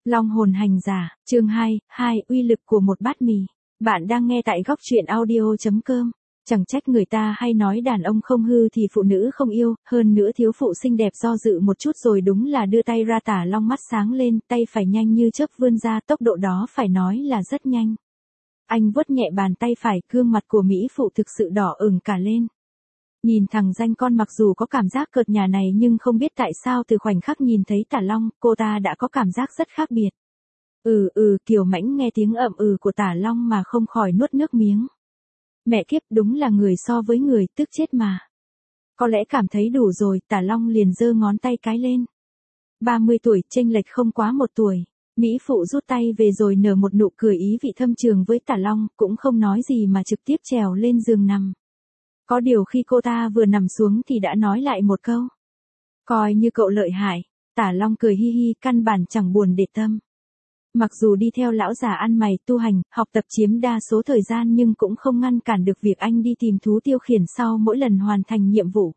Long hồn hành giả, chương 2, uy lực của một bát mì. Bạn đang nghe tại góc truyện audio.com. Chẳng trách người ta hay nói đàn ông không hư thì phụ nữ không yêu, hơn nữa thiếu phụ xinh đẹp do dự một chút rồi đúng là đưa tay ra Tả Long mắt sáng lên, tay phải nhanh như chớp vươn ra, tốc độ đó phải nói là rất nhanh. Anh vuốt nhẹ bàn tay phải, gương mặt của mỹ phụ thực sự đỏ ửng cả lên. Nhìn thằng danh con mặc dù có cảm giác cợt nhả này nhưng không biết tại sao từ khoảnh khắc nhìn thấy Tả Long, cô ta đã có cảm giác rất khác biệt. Kiều Mãnh nghe tiếng ậm của Tả Long mà không khỏi nuốt nước miếng. Mẹ kiếp, đúng là người so với người, tức chết mà. Có lẽ cảm thấy đủ rồi, Tả Long liền giơ ngón tay cái lên. 30 tuổi, chênh lệch không quá 1 tuổi. Mỹ phụ rút tay về rồi nở một nụ cười ý vị thâm trường với Tả Long, cũng không nói gì mà trực tiếp trèo lên giường nằm. Có điều khi cô ta vừa nằm xuống thì đã nói lại một câu. Coi như cậu lợi hại. Tả Long cười hi hi, căn bản chẳng buồn để tâm. Mặc dù đi theo lão già ăn mày tu hành, học tập chiếm đa số thời gian nhưng cũng không ngăn cản được việc anh đi tìm thú tiêu khiển sau mỗi lần hoàn thành nhiệm vụ.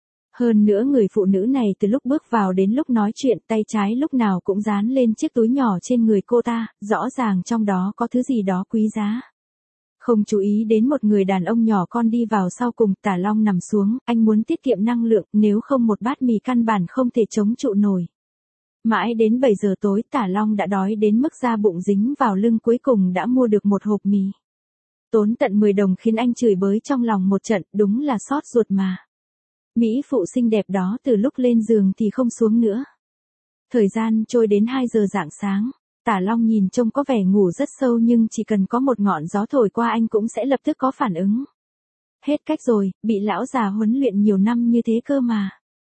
Hơn nữa người phụ nữ này từ lúc bước vào đến lúc nói chuyện, tay trái lúc nào cũng dán lên chiếc túi nhỏ trên người cô ta, rõ ràng trong đó có thứ gì đó quý giá. Không chú ý đến một người đàn ông nhỏ con đi vào sau cùng, Tả Long nằm xuống, anh muốn tiết kiệm năng lượng, nếu không một bát mì căn bản không thể chống trụ nổi. Mãi đến 7 giờ tối, Tả Long đã đói đến mức da bụng dính vào lưng, cuối cùng đã mua được một hộp mì. Tốn tận 10 đồng khiến anh chửi bới trong lòng một trận, đúng là xót ruột mà. Mỹ phụ xinh đẹp đó từ lúc lên giường thì không xuống nữa. Thời gian trôi đến 2 giờ rạng sáng. Tả Long nhìn trông có vẻ ngủ rất sâu nhưng chỉ cần có một ngọn gió thổi qua anh cũng sẽ lập tức có phản ứng. Hết cách rồi, bị lão già huấn luyện nhiều năm như thế cơ mà.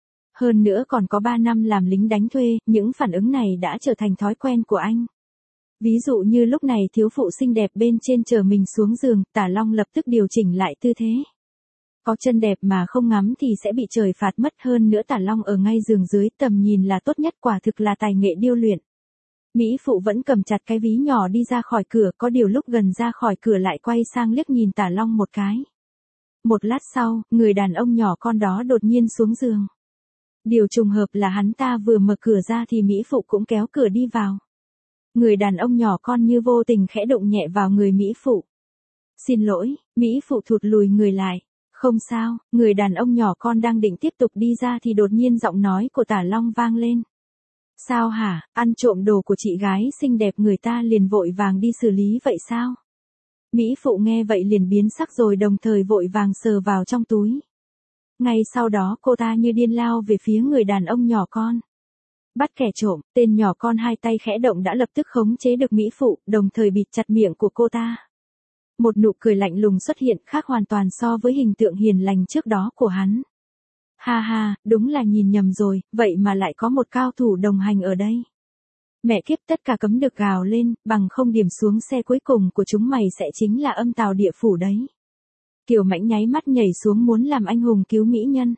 Hơn nữa còn có 3 năm làm lính đánh thuê, những phản ứng này đã trở thành thói quen của anh. Ví dụ như lúc này thiếu phụ xinh đẹp bên trên chờ mình xuống giường, Tả Long lập tức điều chỉnh lại tư thế. Có chân đẹp mà không ngắm thì sẽ bị trời phạt mất, hơn nữa Tả Long ở ngay giường dưới, tầm nhìn là tốt nhất, quả thực là tài nghệ điêu luyện. Mỹ phụ vẫn cầm chặt cái ví nhỏ đi ra khỏi cửa, có điều lúc gần ra khỏi cửa lại quay sang liếc nhìn Tả Long một cái. Một lát sau, người đàn ông nhỏ con đó đột nhiên xuống giường. Điều trùng hợp là hắn ta vừa mở cửa ra thì Mỹ phụ cũng kéo cửa đi vào. Người đàn ông nhỏ con như vô tình khẽ động nhẹ vào người Mỹ phụ. Xin lỗi, Mỹ phụ thụt lùi người lại. Không sao, người đàn ông nhỏ con đang định tiếp tục đi ra thì đột nhiên giọng nói của Tả Long vang lên. Sao hả, ăn trộm đồ của chị gái xinh đẹp người ta liền vội vàng đi xử lý vậy sao? Mỹ phụ nghe vậy liền biến sắc rồi đồng thời vội vàng sờ vào trong túi. Ngay sau đó cô ta như điên lao về phía người đàn ông nhỏ con. Bắt kẻ trộm, tên nhỏ con hai tay khẽ động đã lập tức khống chế được Mỹ phụ, đồng thời bịt chặt miệng của cô ta. Một nụ cười lạnh lùng xuất hiện, khác hoàn toàn so với hình tượng hiền lành trước đó của hắn. Ha ha, đúng là nhìn nhầm rồi, vậy mà lại có một cao thủ đồng hành ở đây. Mẹ kiếp, tất cả cấm được gào lên, bằng không điểm xuống xe cuối cùng của chúng mày sẽ chính là âm tào địa phủ đấy. Kiều Mãnh nháy mắt nhảy xuống muốn làm anh hùng cứu mỹ nhân.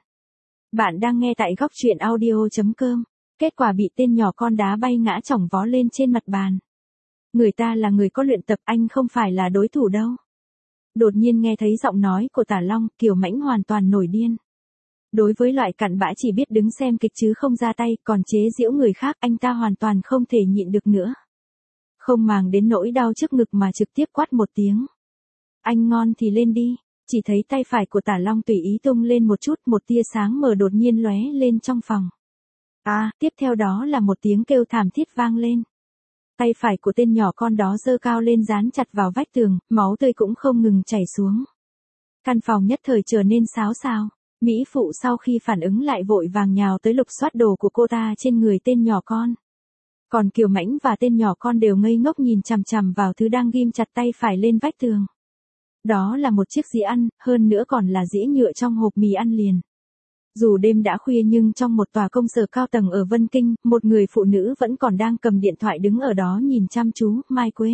Bạn đang nghe tại góc truyện audio.com, kết quả bị tên nhỏ con đá bay ngã chỏng vó lên trên mặt bàn. Người ta là người có luyện tập, anh không phải là đối thủ đâu. Đột nhiên nghe thấy giọng nói của Tả Long, Kiều Mãnh hoàn toàn nổi điên. Đối với loại cặn bã chỉ biết đứng xem kịch chứ không ra tay, còn chế giễu người khác, anh ta hoàn toàn không thể nhịn được nữa. Không màng đến nỗi đau trước ngực mà trực tiếp quát một tiếng. Anh ngon thì lên đi. Chỉ thấy tay phải của Tả Long tùy ý tung lên một chút, một tia sáng mờ đột nhiên lóe lên trong phòng. Tiếp theo đó là một tiếng kêu thảm thiết vang lên. Tay phải của tên nhỏ con đó giơ cao lên dán chặt vào vách tường, máu tươi cũng không ngừng chảy xuống. Căn phòng nhất thời trở nên xáo xao. Mỹ phụ sau khi phản ứng lại vội vàng nhào tới lục soát đồ của cô ta trên người tên nhỏ con. Còn Kiều Mãnh và tên nhỏ con đều ngây ngốc nhìn chằm chằm vào thứ đang ghim chặt tay phải lên vách tường. Đó là một chiếc dĩa ăn, hơn nữa còn là dĩa nhựa trong hộp mì ăn liền. Dù đêm đã khuya nhưng trong một tòa công sở cao tầng ở Vân Kinh, một người phụ nữ vẫn còn đang cầm điện thoại đứng ở đó nhìn chăm chú, Mai Quế.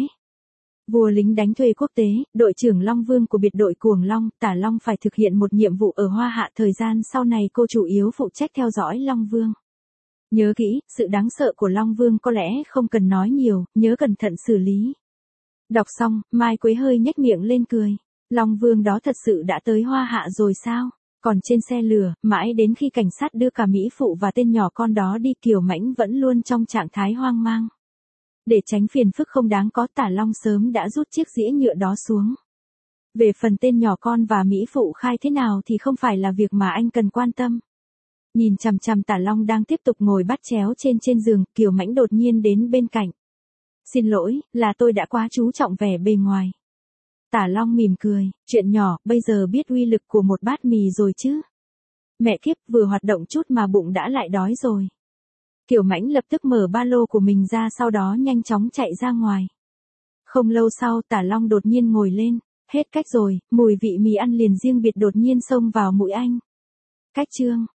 Vua lính đánh thuê quốc tế, đội trưởng Long Vương của biệt đội Cuồng Long, Tả Long phải thực hiện một nhiệm vụ ở Hoa Hạ, thời gian sau này cô chủ yếu phụ trách theo dõi Long Vương. Nhớ kỹ, sự đáng sợ của Long Vương có lẽ không cần nói nhiều, nhớ cẩn thận xử lý. Đọc xong, Mai Quế hơi nhếch miệng lên cười. Long Vương đó thật sự đã tới Hoa Hạ rồi sao? Còn trên xe lửa, mãi đến khi cảnh sát đưa cả Mỹ phụ và tên nhỏ con đó đi, Kiều Mãnh vẫn luôn trong trạng thái hoang mang. Để tránh phiền phức không đáng có, Tả Long sớm đã rút chiếc dĩa nhựa đó xuống. Về phần tên nhỏ con và Mỹ phụ Khai thế nào thì không phải là việc mà anh cần quan tâm. Nhìn chằm chằm Tả Long đang tiếp tục ngồi bắt chéo trên giường, Kiều Mãnh đột nhiên đến bên cạnh. Xin lỗi, là tôi đã quá chú trọng vẻ bề ngoài. Tả Long mỉm cười, chuyện nhỏ, bây giờ biết uy lực của một bát mì rồi chứ. Mẹ kiếp, vừa hoạt động chút mà bụng đã lại đói rồi. Kiều Mãnh lập tức mở ba lô của mình ra, sau đó nhanh chóng chạy ra ngoài. Không lâu sau, Tả Long đột nhiên ngồi lên, hết cách rồi, mùi vị mì ăn liền riêng biệt đột nhiên xông vào mũi anh. Cách chương